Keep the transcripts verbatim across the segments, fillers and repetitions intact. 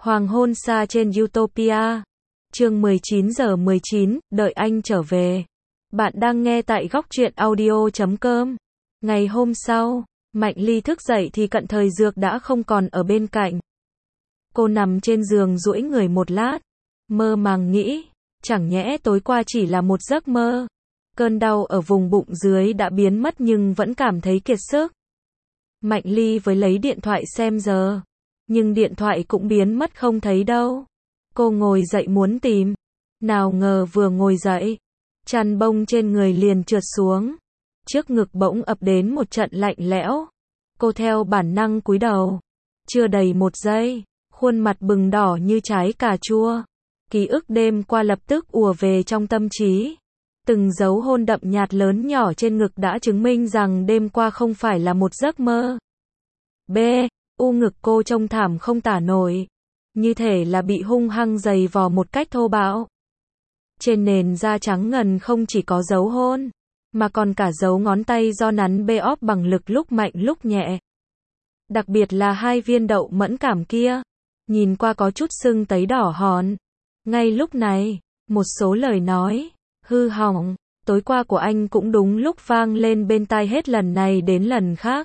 Hoàng hôn xa trên Utopia. Chương mười chín giờ mười chín, đợi anh trở về. Bạn đang nghe tại góc truyện audio chấm com. Ngày hôm sau, Mạnh Ly thức dậy thì Cận Thời Dược đã không còn ở bên cạnh. Cô nằm trên giường duỗi người một lát, mơ màng nghĩ, chẳng nhẽ tối qua chỉ là một giấc mơ. Cơn đau ở vùng bụng dưới đã biến mất nhưng vẫn cảm thấy kiệt sức. Mạnh Ly với lấy điện thoại xem giờ, nhưng điện thoại cũng biến mất không thấy đâu. Cô ngồi dậy muốn tìm, nào ngờ vừa ngồi dậy, chăn bông trên người liền trượt xuống. Trước ngực bỗng ập đến một trận lạnh lẽo. Cô theo bản năng cúi đầu. Chưa đầy một giây, khuôn mặt bừng đỏ như trái cà chua. Ký ức đêm qua lập tức ùa về trong tâm trí. Từng dấu hôn đậm nhạt lớn nhỏ trên ngực đã chứng minh rằng đêm qua không phải là một giấc mơ. B. U ngực cô trông thảm không tả nổi. Như thể là bị hung hăng giày vò một cách thô bạo. Trên nền da trắng ngần không chỉ có dấu hôn, mà còn cả dấu ngón tay do nắn bê óp bằng lực lúc mạnh lúc nhẹ. Đặc biệt là hai viên đậu mẫn cảm kia, nhìn qua có chút sưng tấy đỏ hòn. Ngay lúc này, một số lời nói hư hỏng tối qua của anh cũng đúng lúc vang lên bên tai hết lần này đến lần khác.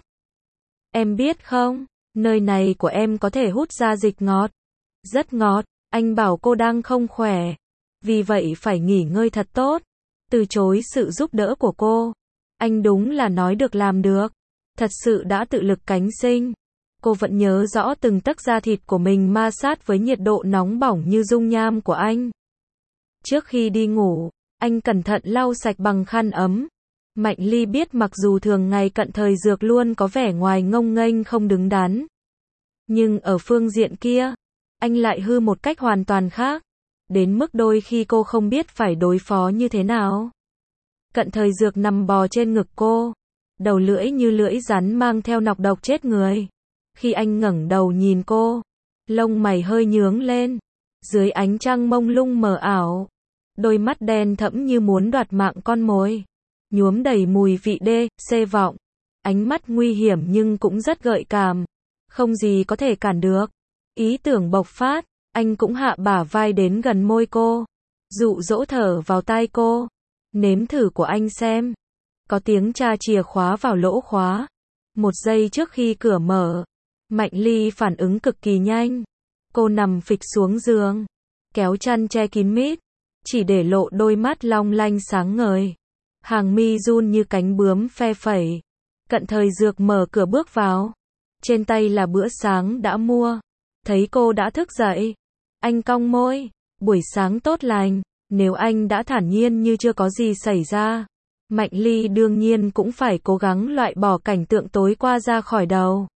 Em biết không, nơi này của em có thể hút ra dịch ngọt. Rất ngọt, anh bảo cô đang không khỏe. Vì vậy phải nghỉ ngơi thật tốt. Từ chối sự giúp đỡ của cô. Anh đúng là nói được làm được. Thật sự đã tự lực cánh sinh. Cô vẫn nhớ rõ từng tấc da thịt của mình ma sát với nhiệt độ nóng bỏng như dung nham của anh. Trước khi đi ngủ, anh cẩn thận lau sạch bằng khăn ấm. Mạnh Ly biết mặc dù thường ngày Cận Thời Dược luôn có vẻ ngoài ngông nghênh không đứng đắn, nhưng ở phương diện kia, anh lại hư một cách hoàn toàn khác. Đến mức đôi khi cô không biết phải đối phó như thế nào. Cận Thời Dược nằm bò trên ngực cô, đầu lưỡi như lưỡi rắn mang theo nọc độc chết người. Khi anh ngẩng đầu nhìn cô, lông mày hơi nhướng lên. Dưới ánh trăng mông lung mờ ảo, đôi mắt đen thẫm như muốn đoạt mạng con mồi, nhuốm đầy mùi vị đê, xê vọng. Ánh mắt nguy hiểm nhưng cũng rất gợi cảm. Không gì có thể cản được. Ý tưởng bộc phát, anh cũng hạ bả vai đến gần môi cô, dụ dỗ thở vào tai cô. Nếm thử của anh xem. Có tiếng tra chìa khóa vào lỗ khóa. Một giây trước khi cửa mở, Mạnh Ly phản ứng cực kỳ nhanh. Cô nằm phịch xuống giường, kéo chăn che kín mít, chỉ để lộ đôi mắt long lanh sáng ngời. Hàng mi run như cánh bướm phe phẩy. Cận Thời Dược mở cửa bước vào. Trên tay là bữa sáng đã mua. Thấy cô đã thức dậy, anh cong môi. Buổi sáng tốt lành. Nếu anh đã thản nhiên như chưa có gì xảy ra, Mạnh Ly đương nhiên cũng phải cố gắng loại bỏ cảnh tượng tối qua ra khỏi đầu.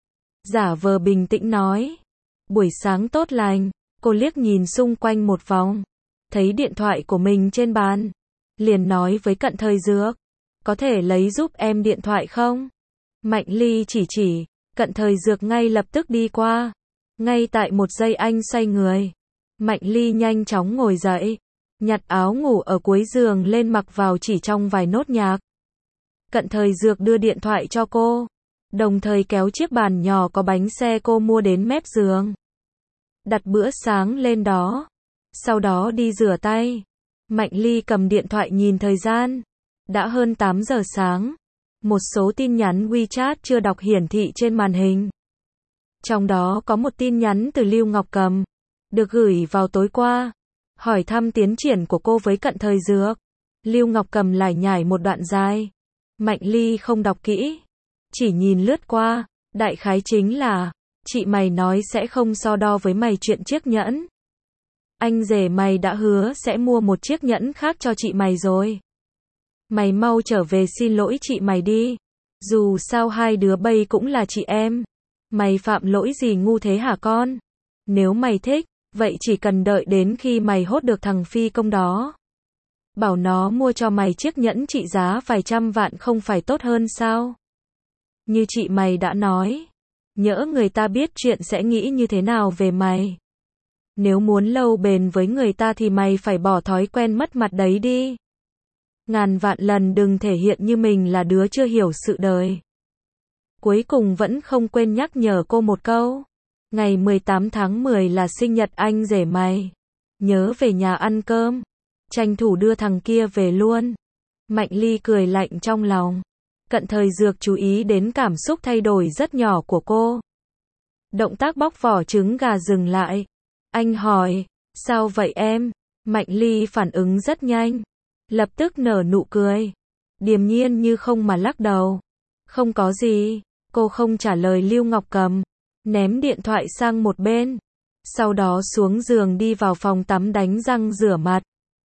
Giả vờ bình tĩnh nói. Buổi sáng tốt lành. Cô liếc nhìn xung quanh một vòng, thấy điện thoại của mình trên bàn, liền nói với Cận Thời Dược. Có thể lấy giúp em điện thoại không? Mạnh Ly chỉ chỉ. Cận Thời Dược ngay lập tức đi qua. Ngay tại một giây anh xoay người, Mạnh Ly nhanh chóng ngồi dậy, nhặt áo ngủ ở cuối giường lên mặc vào chỉ trong vài nốt nhạc. Cận Thời Dược đưa điện thoại cho cô, đồng thời kéo chiếc bàn nhỏ có bánh xe cô mua đến mép giường, đặt bữa sáng lên đó, sau đó đi rửa tay. Mạnh Ly cầm điện thoại nhìn thời gian, đã hơn tám giờ sáng. Một số tin nhắn WeChat chưa đọc hiển thị trên màn hình. Trong đó có một tin nhắn từ Lưu Ngọc Cầm, được gửi vào tối qua, hỏi thăm tiến triển của cô với Cận Thời Dược. Lưu Ngọc Cầm lải nhải một đoạn dài. Mạnh Ly không đọc kỹ, chỉ nhìn lướt qua, đại khái chính là, chị mày nói sẽ không so đo với mày chuyện chiếc nhẫn. Anh rể mày đã hứa sẽ mua một chiếc nhẫn khác cho chị mày rồi. Mày mau trở về xin lỗi chị mày đi. Dù sao hai đứa bây cũng là chị em. Mày phạm lỗi gì ngu thế hả con? Nếu mày thích, vậy chỉ cần đợi đến khi mày hốt được thằng phi công đó, bảo nó mua cho mày chiếc nhẫn trị giá vài trăm vạn không phải tốt hơn sao? Như chị mày đã nói, nhỡ người ta biết chuyện sẽ nghĩ như thế nào về mày. Nếu muốn lâu bền với người ta thì mày phải bỏ thói quen mất mặt đấy đi. Ngàn vạn lần đừng thể hiện như mình là đứa chưa hiểu sự đời. Cuối cùng vẫn không quên nhắc nhở cô một câu. Ngày mười tám tháng mười là sinh nhật anh rể mày. Nhớ về nhà ăn cơm. Tranh thủ đưa thằng kia về luôn. Mạnh Ly cười lạnh trong lòng. Cận Thời Dược chú ý đến cảm xúc thay đổi rất nhỏ của cô. Động tác bóc vỏ trứng gà dừng lại. Anh hỏi, sao vậy em? Mạnh Ly phản ứng rất nhanh. Lập tức nở nụ cười. Điềm nhiên như không mà lắc đầu. Không có gì. Cô không trả lời Lưu Ngọc Cầm. Ném điện thoại sang một bên. Sau đó xuống giường đi vào phòng tắm đánh răng rửa mặt.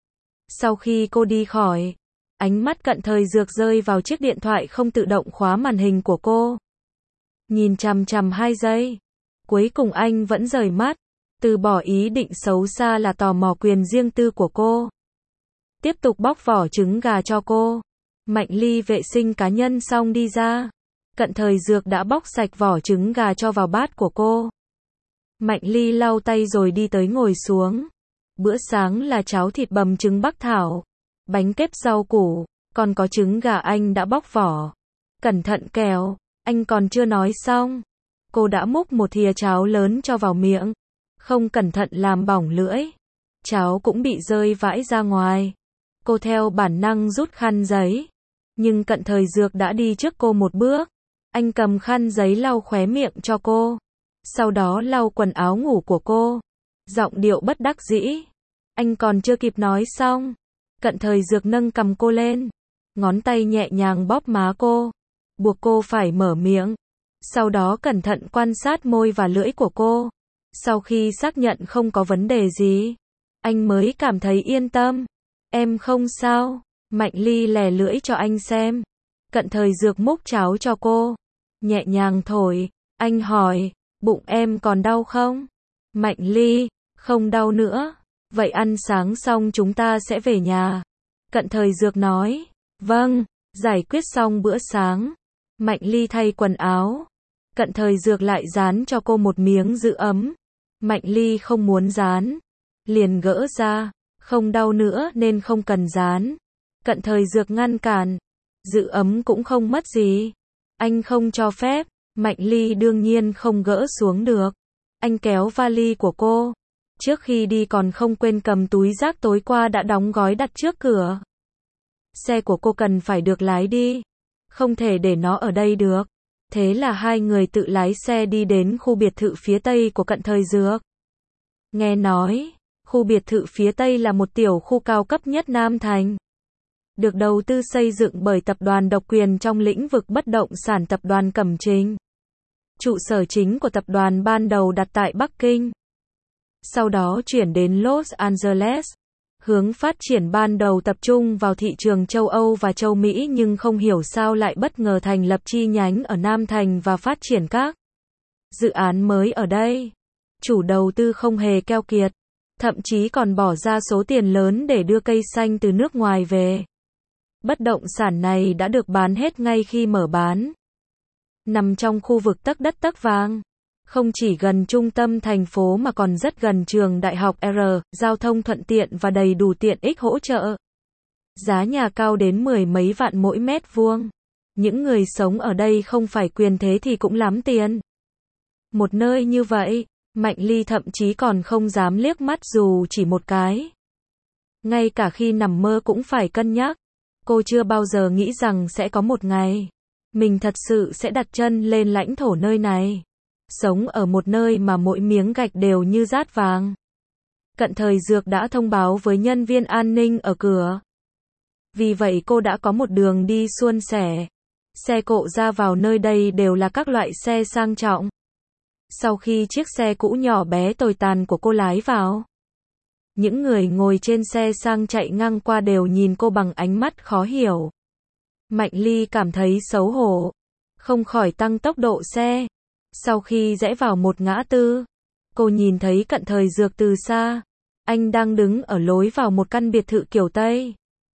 Sau khi cô đi khỏi, ánh mắt Cận Thời Dược rơi vào chiếc điện thoại không tự động khóa màn hình của cô. Nhìn chằm chằm hai giây. Cuối cùng anh vẫn rời mắt. Từ bỏ ý định xấu xa là tò mò quyền riêng tư của cô. Tiếp tục bóc vỏ trứng gà cho cô. Mạnh Ly vệ sinh cá nhân xong đi ra. Cận Thời Dược đã bóc sạch vỏ trứng gà cho vào bát của cô. Mạnh Ly lau tay rồi đi tới ngồi xuống. Bữa sáng là cháo thịt bằm trứng bắc thảo, bánh kếp rau củ, còn có trứng gà anh đã bóc vỏ. Cẩn thận kẻo, anh còn chưa nói xong. Cô đã múc một thìa cháo lớn cho vào miệng. Không cẩn thận làm bỏng lưỡi. Cháo cũng bị rơi vãi ra ngoài. Cô theo bản năng rút khăn giấy. Nhưng Cận Thời Dược đã đi trước cô một bước. Anh cầm khăn giấy lau khóe miệng cho cô. Sau đó lau quần áo ngủ của cô. Giọng điệu bất đắc dĩ. Anh còn chưa kịp nói xong. Cận Thời Dược nâng cằm cô lên. Ngón tay nhẹ nhàng bóp má cô. Buộc cô phải mở miệng. Sau đó cẩn thận quan sát môi và lưỡi của cô. Sau khi xác nhận không có vấn đề gì, anh mới cảm thấy yên tâm. Em không sao. Mạnh Ly lè lưỡi cho anh xem. Cận Thời Dược múc cháo cho cô. Nhẹ nhàng thổi. Anh hỏi, bụng em còn đau không? Mạnh Ly, không đau nữa. Vậy ăn sáng xong chúng ta sẽ về nhà. Cận Thời Dược nói, vâng. Giải quyết xong bữa sáng, Mạnh Ly thay quần áo. Cận Thời Dược lại dán cho cô một miếng giữ ấm. Mạnh Ly không muốn dán, liền gỡ ra. Không đau nữa nên không cần dán. Cận Thời Dược ngăn cản. Giữ ấm cũng không mất gì. Anh không cho phép. Mạnh Ly đương nhiên không gỡ xuống được. Anh kéo vali của cô. Trước khi đi còn không quên cầm túi rác tối qua đã đóng gói đặt trước cửa. Xe của cô cần phải được lái đi. Không thể để nó ở đây được. Thế là hai người tự lái xe đi đến khu biệt thự phía tây của Cận Thời Dược. Nghe nói, khu biệt thự phía tây là một tiểu khu cao cấp nhất Nam Thành. Được đầu tư xây dựng bởi tập đoàn độc quyền trong lĩnh vực bất động sản tập đoàn Cẩm Trình. Trụ sở chính của tập đoàn ban đầu đặt tại Bắc Kinh. Sau đó chuyển đến Los Angeles. Hướng phát triển ban đầu tập trung vào thị trường châu Âu và châu Mỹ nhưng không hiểu sao lại bất ngờ thành lập chi nhánh ở Nam Thành và phát triển các dự án mới ở đây. Chủ đầu tư không hề keo kiệt, thậm chí còn bỏ ra số tiền lớn để đưa cây xanh từ nước ngoài về. Bất động sản này đã được bán hết ngay khi mở bán. Nằm trong khu vực tấc đất tấc vàng. Không chỉ gần trung tâm thành phố mà còn rất gần trường đại học R, giao thông thuận tiện và đầy đủ tiện ích hỗ trợ. Giá nhà cao đến mười mấy vạn mỗi mét vuông. Những người sống ở đây không phải quyền thế thì cũng lắm tiền. Một nơi như vậy, Mạnh Ly thậm chí còn không dám liếc mắt dù chỉ một cái. Ngay cả khi nằm mơ cũng phải cân nhắc. Cô chưa bao giờ nghĩ rằng sẽ có một ngày mình thật sự sẽ đặt chân lên lãnh thổ nơi này. Sống ở một nơi mà mỗi miếng gạch đều như dát vàng. Cận Thời Dược đã thông báo với nhân viên an ninh ở cửa. Vì vậy cô đã có một đường đi suôn sẻ. Xe cộ ra vào nơi đây đều là các loại xe sang trọng. Sau khi chiếc xe cũ nhỏ bé tồi tàn của cô lái vào, những người ngồi trên xe sang chạy ngang qua đều nhìn cô bằng ánh mắt khó hiểu. Mạnh Ly cảm thấy xấu hổ, không khỏi tăng tốc độ xe. Sau khi rẽ vào một ngã tư, cô nhìn thấy Cận Thời Dược từ xa. Anh đang đứng ở lối vào một căn biệt thự kiểu Tây.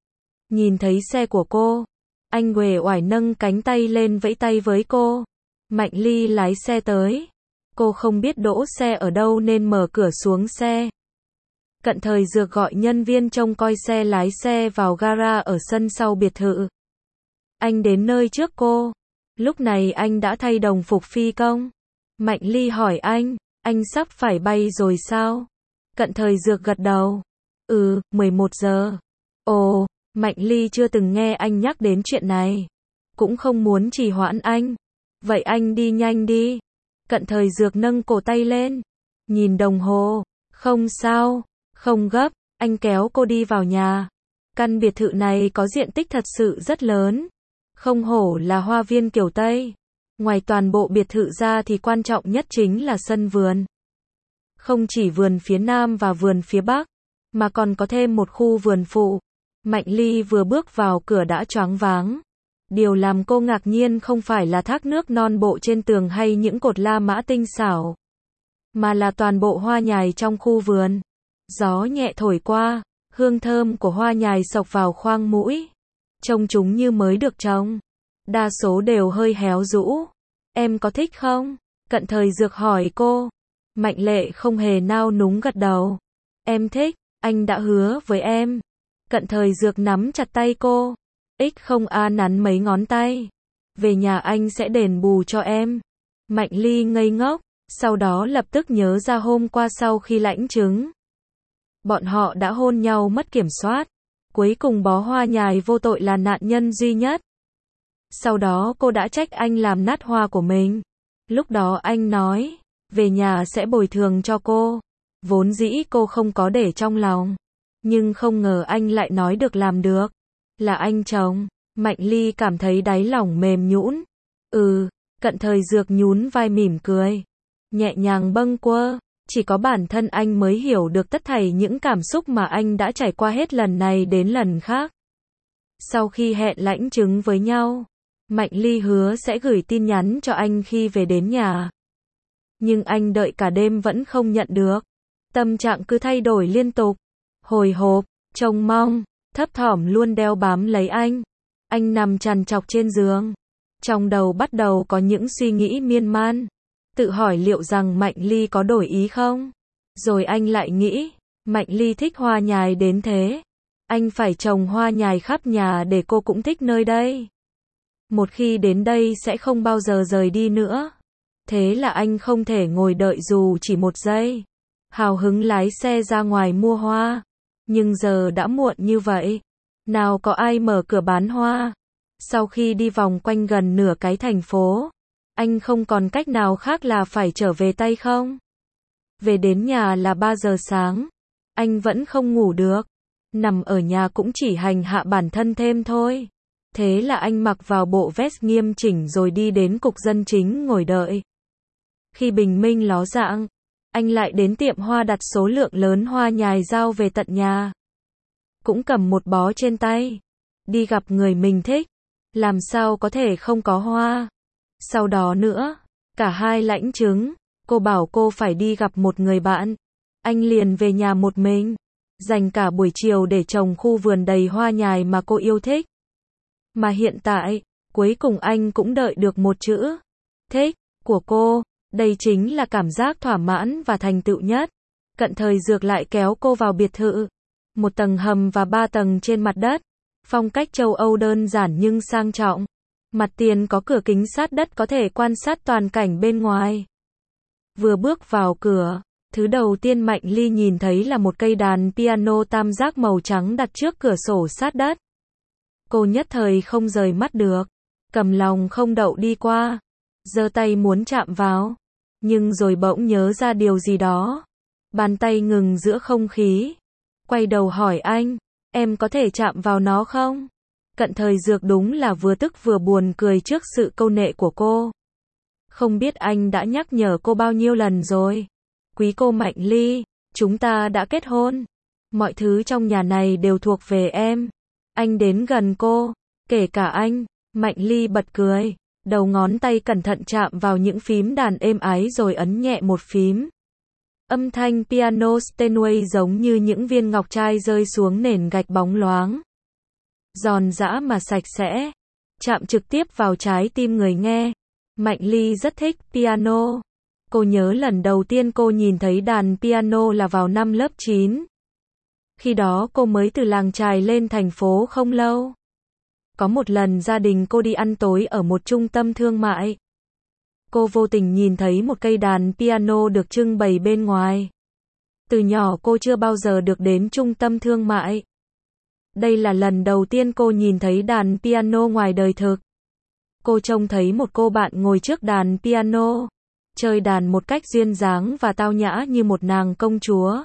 Nhìn thấy xe của cô, anh uể oải nâng cánh tay lên vẫy tay với cô. Mạnh Ly lái xe tới. Cô không biết đỗ xe ở đâu nên mở cửa xuống xe. Cận Thời Dược gọi nhân viên trông coi xe lái xe vào gara ở sân sau biệt thự. Anh đến nơi trước cô. Lúc này anh đã thay đồng phục phi công. Mạnh Ly hỏi anh, Anh sắp phải bay rồi sao? Cận Thời Dược gật đầu. Ừ, mười một giờ. Ồ, Mạnh Ly chưa từng nghe anh nhắc đến chuyện này. Cũng không muốn trì hoãn anh. Vậy anh đi nhanh đi. Cận Thời Dược nâng cổ tay lên. Nhìn đồng hồ. Không sao. Không gấp. Anh kéo cô đi vào nhà. Căn biệt thự này có diện tích thật sự rất lớn. Không hổ là hoa viên kiểu Tây. Ngoài toàn bộ biệt thự ra thì quan trọng nhất chính là sân vườn. Không chỉ vườn phía Nam và vườn phía Bắc, mà còn có thêm một khu vườn phụ. Mạnh Ly vừa bước vào cửa đã choáng váng. Điều làm cô ngạc nhiên không phải là thác nước non bộ trên tường hay những cột La Mã tinh xảo, mà là toàn bộ hoa nhài trong khu vườn. Gió nhẹ thổi qua, hương thơm của hoa nhài xộc vào khoang mũi. Trông chúng như mới được trồng. Đa số đều hơi héo rũ. Em có thích không? Cận Thời Dược hỏi cô. Mạnh Lệ không hề nao núng gật đầu. Em thích, anh đã hứa với em. Cận Thời Dược nắm chặt tay cô. X không a nắn mấy ngón tay. Về nhà anh sẽ đền bù cho em. Mạnh Ly ngây ngốc, sau đó lập tức nhớ ra hôm qua sau khi lãnh chứng. Bọn họ đã hôn nhau mất kiểm soát. Cuối cùng bó hoa nhài vô tội là nạn nhân duy nhất. Sau đó cô đã trách anh làm nát hoa của mình. Lúc đó anh nói, về nhà sẽ bồi thường cho cô. Vốn dĩ cô không có để trong lòng. Nhưng không ngờ anh lại nói được làm được. Là anh chồng. Mạnh Ly cảm thấy đáy lòng mềm nhũn. Ừ, Cận Thời Dược nhún vai mỉm cười. Nhẹ nhàng bâng quơ. Chỉ có bản thân anh mới hiểu được tất thảy những cảm xúc mà anh đã trải qua hết lần này đến lần khác. Sau khi hẹn lãnh chứng với nhau, Mạnh Ly hứa sẽ gửi tin nhắn cho anh khi về đến nhà. Nhưng anh đợi cả đêm vẫn không nhận được. Tâm trạng cứ thay đổi liên tục. Hồi hộp, trông mong, thấp thỏm luôn đeo bám lấy anh. Anh nằm trằn trọc trên giường. Trong đầu bắt đầu có những suy nghĩ miên man. Tự hỏi liệu rằng Mạnh Ly có đổi ý không? Rồi anh lại nghĩ, Mạnh Ly thích hoa nhài đến thế. Anh phải trồng hoa nhài khắp nhà để cô cũng thích nơi đây. Một khi đến đây sẽ không bao giờ rời đi nữa. Thế là anh không thể ngồi đợi dù chỉ một giây. Hào hứng lái xe ra ngoài mua hoa. Nhưng giờ đã muộn như vậy. Nào có ai mở cửa bán hoa. Sau khi đi vòng quanh gần nửa cái thành phố, anh không còn cách nào khác là phải trở về tay không. Về đến nhà là ba giờ sáng. Anh vẫn không ngủ được. Nằm ở nhà cũng chỉ hành hạ bản thân thêm thôi. Thế là anh mặc vào bộ vest nghiêm chỉnh rồi đi đến cục dân chính ngồi đợi. Khi bình minh ló dạng, anh lại đến tiệm hoa đặt số lượng lớn hoa nhài giao về tận nhà. Cũng cầm một bó trên tay. Đi gặp người mình thích. Làm sao có thể không có hoa. Sau đó nữa, cả hai lãnh chứng, cô bảo cô phải đi gặp một người bạn. Anh liền về nhà một mình, dành cả buổi chiều để trồng khu vườn đầy hoa nhài mà cô yêu thích. Mà hiện tại, cuối cùng anh cũng đợi được một chữ, thích, của cô. Đây chính là cảm giác thỏa mãn và thành tựu nhất. Cận Thời Dược lại kéo cô vào biệt thự. Một tầng hầm và ba tầng trên mặt đất. Phong cách châu Âu đơn giản nhưng sang trọng. Mặt tiền có cửa kính sát đất có thể quan sát toàn cảnh bên ngoài. Vừa bước vào cửa, thứ đầu tiên Mạnh Ly nhìn thấy là một cây đàn piano tam giác màu trắng đặt trước cửa sổ sát đất. Cô nhất thời không rời mắt được, cầm lòng không đậu đi qua, giơ tay muốn chạm vào, nhưng rồi bỗng nhớ ra điều gì đó. Bàn tay ngừng giữa không khí, quay đầu hỏi anh, em có thể chạm vào nó không? Cận Thời Dược đúng là vừa tức vừa buồn cười trước sự câu nệ của cô. Không biết anh đã nhắc nhở cô bao nhiêu lần rồi. Quý cô Mạnh Ly, chúng ta đã kết hôn. Mọi thứ trong nhà này đều thuộc về em. Anh đến gần cô, kể cả anh. Mạnh Ly bật cười, đầu ngón tay cẩn thận chạm vào những phím đàn êm ái rồi ấn nhẹ một phím. Âm thanh piano Steinway giống như những viên ngọc trai rơi xuống nền gạch bóng loáng. Giòn giã mà sạch sẽ, chạm trực tiếp vào trái tim người nghe. Mạnh Ly rất thích piano. Cô nhớ lần đầu tiên cô nhìn thấy đàn piano là vào năm lớp chín. Khi đó cô mới từ làng chài lên thành phố không lâu. Có một lần gia đình cô đi ăn tối ở một trung tâm thương mại. Cô vô tình nhìn thấy một cây đàn piano được trưng bày bên ngoài. Từ nhỏ cô chưa bao giờ được đến trung tâm thương mại. Đây là lần đầu tiên cô nhìn thấy đàn piano ngoài đời thực. Cô trông thấy một cô bạn ngồi trước đàn piano, chơi đàn một cách duyên dáng và tao nhã như một nàng công chúa.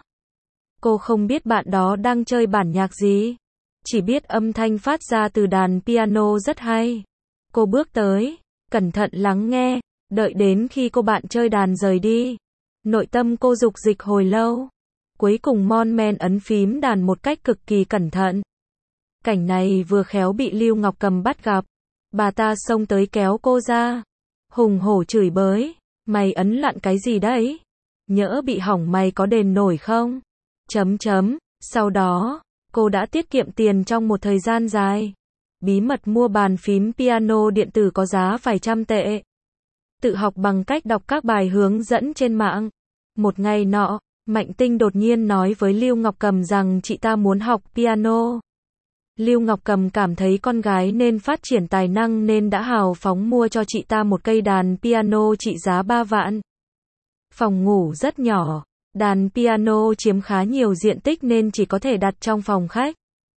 Cô không biết bạn đó đang chơi bản nhạc gì, chỉ biết âm thanh phát ra từ đàn piano rất hay. Cô bước tới, cẩn thận lắng nghe, đợi đến khi cô bạn chơi đàn rời đi. Nội tâm cô dục dịch hồi lâu. Cuối cùng mon men ấn phím đàn một cách cực kỳ cẩn thận. Cảnh này vừa khéo bị Lưu Ngọc Cầm bắt gặp. Bà ta xông tới kéo cô ra, hùng hổ chửi bới, mày ấn loạn cái gì đấy? Nhỡ bị hỏng mày có đền nổi không? Chấm chấm, sau đó, cô đã tiết kiệm tiền trong một thời gian dài. Bí mật mua bàn phím piano điện tử có giá vài trăm tệ. Tự học bằng cách đọc các bài hướng dẫn trên mạng. Một ngày nọ, Mạnh Tinh đột nhiên nói với Lưu Ngọc Cầm rằng chị ta muốn học piano. Lưu Ngọc Cầm cảm thấy con gái nên phát triển tài năng nên đã hào phóng mua cho chị ta một cây đàn piano trị giá ba vạn. Phòng ngủ rất nhỏ, đàn piano chiếm khá nhiều diện tích nên chỉ có thể đặt trong phòng khách.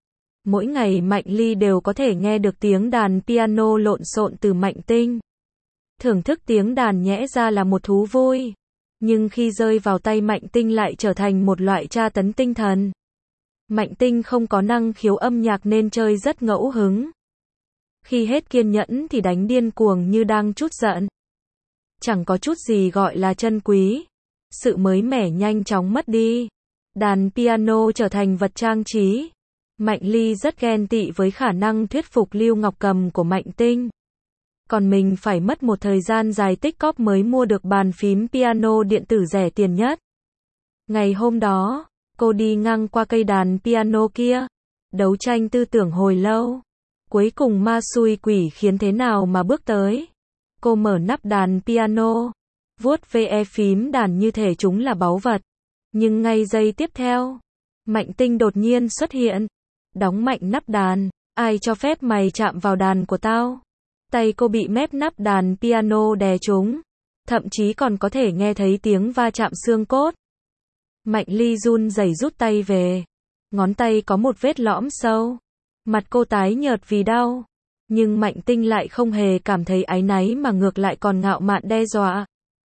Mỗi ngày Mạnh Ly đều có thể nghe được tiếng đàn piano lộn xộn từ Mạnh Tinh. Thưởng thức tiếng đàn nhẽ ra là một thú vui, nhưng khi rơi vào tay Mạnh Tinh lại trở thành một loại tra tấn tinh thần. Mạnh Tinh không có năng khiếu âm nhạc nên chơi rất ngẫu hứng. Khi hết kiên nhẫn thì đánh điên cuồng như đang trút giận. Chẳng có chút gì gọi là trân quý. Sự mới mẻ nhanh chóng mất đi. Đàn piano trở thành vật trang trí. Mạnh Ly rất ghen tị với khả năng thuyết phục Lưu Ngọc Cầm của Mạnh Tinh. Còn mình phải mất một thời gian dài tích cóp mới mua được bàn phím piano điện tử rẻ tiền nhất. Ngày hôm đó, cô đi ngang qua cây đàn piano kia, đấu tranh tư tưởng hồi lâu. Cuối cùng ma xui quỷ khiến thế nào mà bước tới. Cô mở nắp đàn piano, vuốt ve phím đàn như thể chúng là báu vật. Nhưng ngay giây tiếp theo, Mạnh Tinh đột nhiên xuất hiện, đóng mạnh nắp đàn. Ai cho phép mày chạm vào đàn của tao? Tay cô bị mép nắp đàn piano đè trúng, thậm chí còn có thể nghe thấy tiếng va chạm xương cốt. Mạnh Ly run rẩy rút tay về. Ngón tay có một vết lõm sâu. Mặt cô tái nhợt vì đau. Nhưng Mạnh Tinh lại không hề cảm thấy áy náy mà ngược lại còn ngạo mạn đe dọa.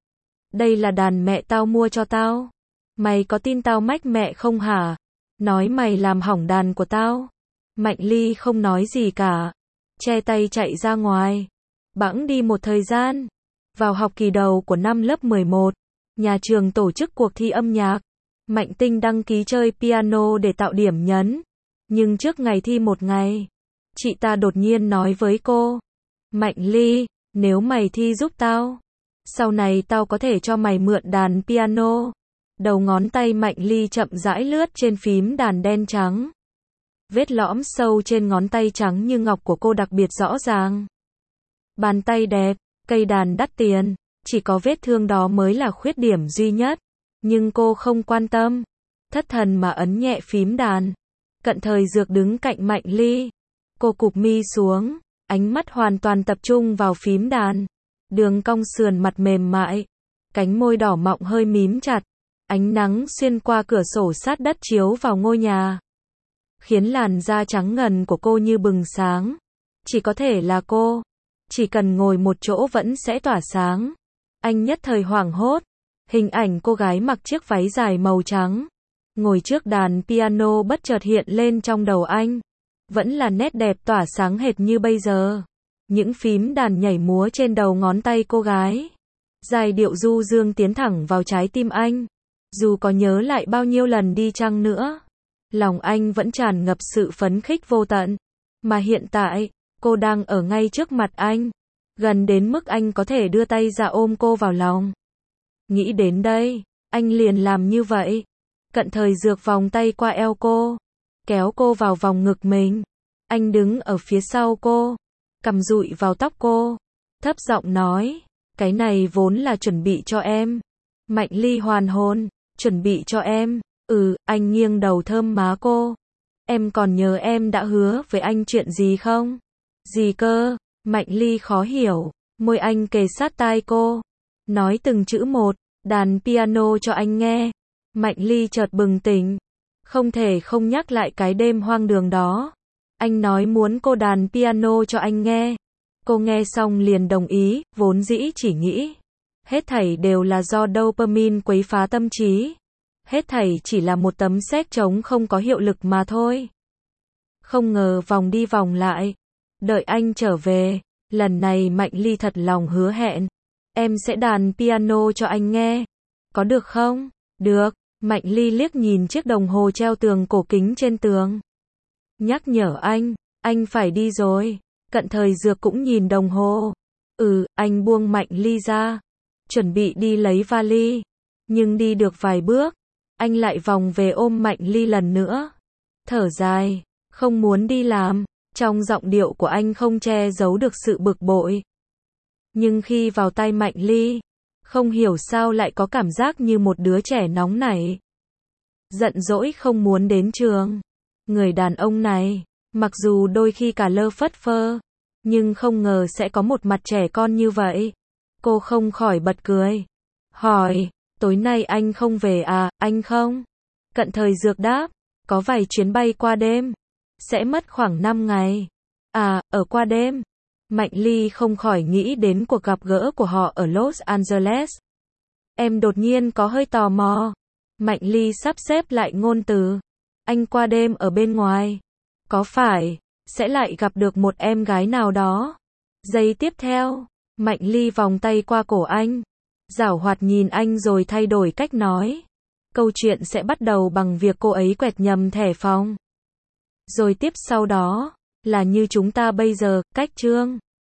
Đây là đàn mẹ tao mua cho tao. Mày có tin tao mách mẹ không hả? Nói mày làm hỏng đàn của tao. Mạnh Ly không nói gì cả. Che tay chạy ra ngoài. Bẵng đi một thời gian. Vào học kỳ đầu của năm lớp mười một, nhà trường tổ chức cuộc thi âm nhạc. Mạnh Tinh đăng ký chơi piano để tạo điểm nhấn. Nhưng trước ngày thi một ngày, chị ta đột nhiên nói với cô. Mạnh Ly, nếu mày thi giúp tao, sau này tao có thể cho mày mượn đàn piano. Đầu ngón tay Mạnh Ly chậm rãi lướt trên phím đàn đen trắng. Vết lõm sâu trên ngón tay trắng như ngọc của cô đặc biệt rõ ràng. Bàn tay đẹp, cây đàn đắt tiền, chỉ có vết thương đó mới là khuyết điểm duy nhất. Nhưng cô không quan tâm, thất thần mà ấn nhẹ phím đàn. Cận Thời Dược đứng cạnh Mạnh Ly. Cô cụp mi xuống, ánh mắt hoàn toàn tập trung vào phím đàn. Đường cong sườn mặt mềm mại, cánh môi đỏ mọng hơi mím chặt. Ánh nắng xuyên qua cửa sổ sát đất chiếu vào ngôi nhà, khiến làn da trắng ngần của cô như bừng sáng. Chỉ có thể là cô, chỉ cần ngồi một chỗ vẫn sẽ tỏa sáng. Anh nhất thời hoảng hốt. Hình ảnh cô gái mặc chiếc váy dài màu trắng, ngồi trước đàn piano bất chợt hiện lên trong đầu anh. Vẫn là nét đẹp tỏa sáng hệt như bây giờ. Những phím đàn nhảy múa trên đầu ngón tay cô gái. Giai điệu du dương tiến thẳng vào trái tim anh. Dù có nhớ lại bao nhiêu lần đi chăng nữa, lòng anh vẫn tràn ngập sự phấn khích vô tận. Mà hiện tại, cô đang ở ngay trước mặt anh, gần đến mức anh có thể đưa tay ra ôm cô vào lòng. Nghĩ đến đây, anh liền làm như vậy. Cận Thời Dược vòng tay qua eo cô, kéo cô vào vòng ngực mình. Anh đứng ở phía sau cô, cằm dụi vào tóc cô, thấp giọng nói, cái này vốn là chuẩn bị cho em. Mạnh Ly hoàn hồn, chuẩn bị cho em. Ừ, anh nghiêng đầu thơm má cô. Em còn nhớ em đã hứa với anh chuyện gì không? Gì cơ? Mạnh Ly khó hiểu, môi anh kề sát tai cô. nói từng chữ một, đàn piano cho anh nghe. Mạnh Ly chợt bừng tỉnh. Không thể không nhắc lại cái đêm hoang đường đó. Anh nói muốn cô đàn piano cho anh nghe. Cô nghe xong liền đồng ý, vốn dĩ chỉ nghĩ. Hết thảy đều là do dopamine quấy phá tâm trí. Hết thảy chỉ là một tấm séc trống không có hiệu lực mà thôi. Không ngờ vòng đi vòng lại. Đợi anh trở về. Lần này Mạnh Ly thật lòng hứa hẹn. Em sẽ đàn piano cho anh nghe. Có được không? Được. Mạnh Ly liếc nhìn chiếc đồng hồ treo tường cổ kính trên tường. Nhắc nhở anh, anh phải đi rồi. Cận Thời Dược cũng nhìn đồng hồ. Ừ, anh buông Mạnh Ly ra. Chuẩn bị đi lấy vali. Nhưng đi được vài bước, anh lại vòng về ôm Mạnh Ly lần nữa. Thở dài, không muốn đi làm. Trong giọng điệu của anh không che giấu được sự bực bội. Nhưng khi vào tay Mạnh Ly, không hiểu sao lại có cảm giác như một đứa trẻ nóng nảy. Giận dỗi không muốn đến trường. Người đàn ông này, mặc dù đôi khi cả lơ phất phơ, nhưng không ngờ sẽ có một mặt trẻ con như vậy. Cô không khỏi bật cười. Hỏi, tối nay anh không về à, anh không? Cận Thời Dược đáp, có vài chuyến bay qua đêm. Sẽ mất khoảng năm ngày. À, ở qua đêm. Mạnh Ly không khỏi nghĩ đến cuộc gặp gỡ của họ ở Los Angeles. Em đột nhiên có hơi tò mò. Mạnh Ly sắp xếp lại ngôn từ. Anh qua đêm ở bên ngoài. Có phải sẽ lại gặp được một em gái nào đó? Giây tiếp theo, Mạnh Ly vòng tay qua cổ anh. Giảo hoạt nhìn anh rồi thay đổi cách nói. Câu chuyện sẽ bắt đầu bằng việc cô ấy quẹt nhầm thẻ phòng. Rồi tiếp sau đó, là như chúng ta bây giờ, cách chương.